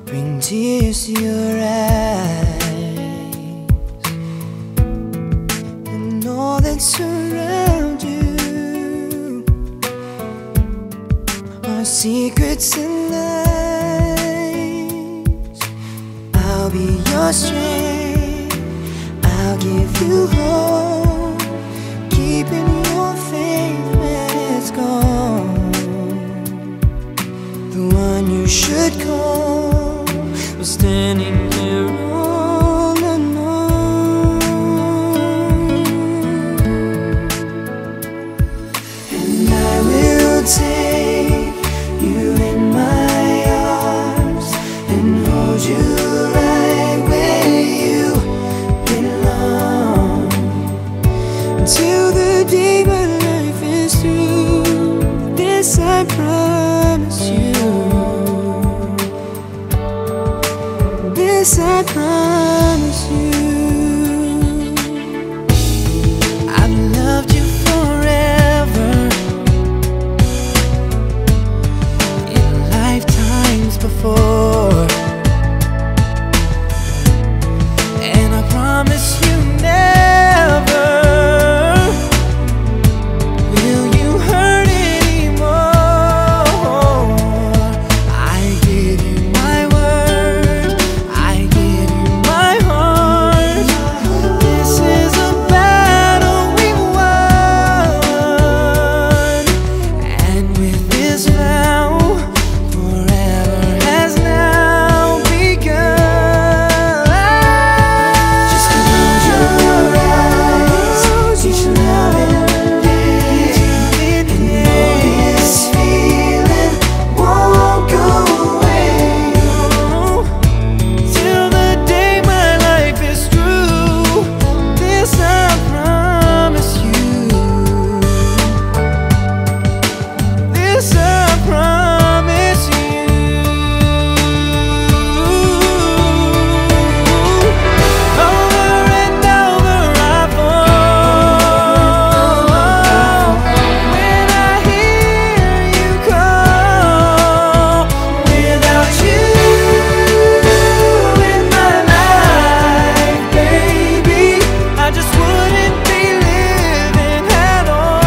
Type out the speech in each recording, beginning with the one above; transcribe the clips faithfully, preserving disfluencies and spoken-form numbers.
bring tears to your eyes, and all that surrounds you are secrets and lies. I'll be your strength, I'll give you hope, keeping your faith when it's gone. The one you should call was standing there all alone. And I will take you in my arms and hold you right where you belong, until the day my life is through. This I promise you, this I promise you. I've loved you forever, in lifetimes before, and I promise you never will you hurt anymore. I give you my word, I give you my heart. This is a battle we won, and with this vow, forever has now begun. Just close your eyes, each loving day, and know this feeling won't go away, till the day my life is through. This I promise you, this I promise you. Over and over I fall when I hear you call. Without you in my life, baby, I just wouldn't be living at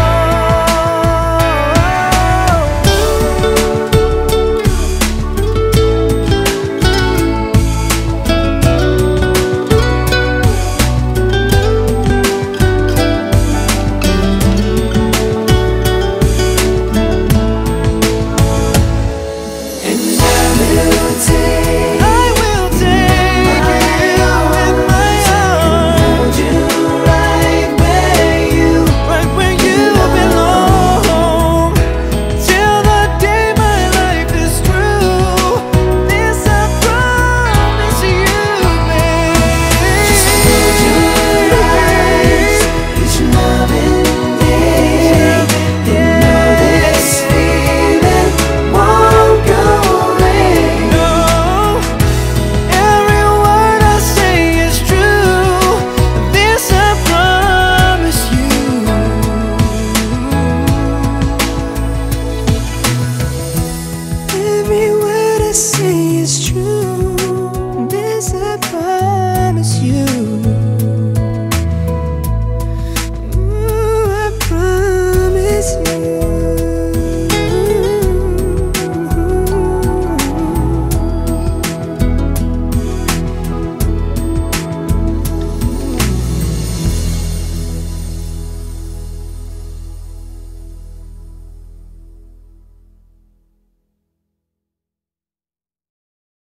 I will take you in my arms, hold you right where you, right where you belong, till the day my life is through. This I promise you, babe. Just close your eyes, each loving day, and know this feeling won't go away. No, every word I say is true. This I promise you. Every word I say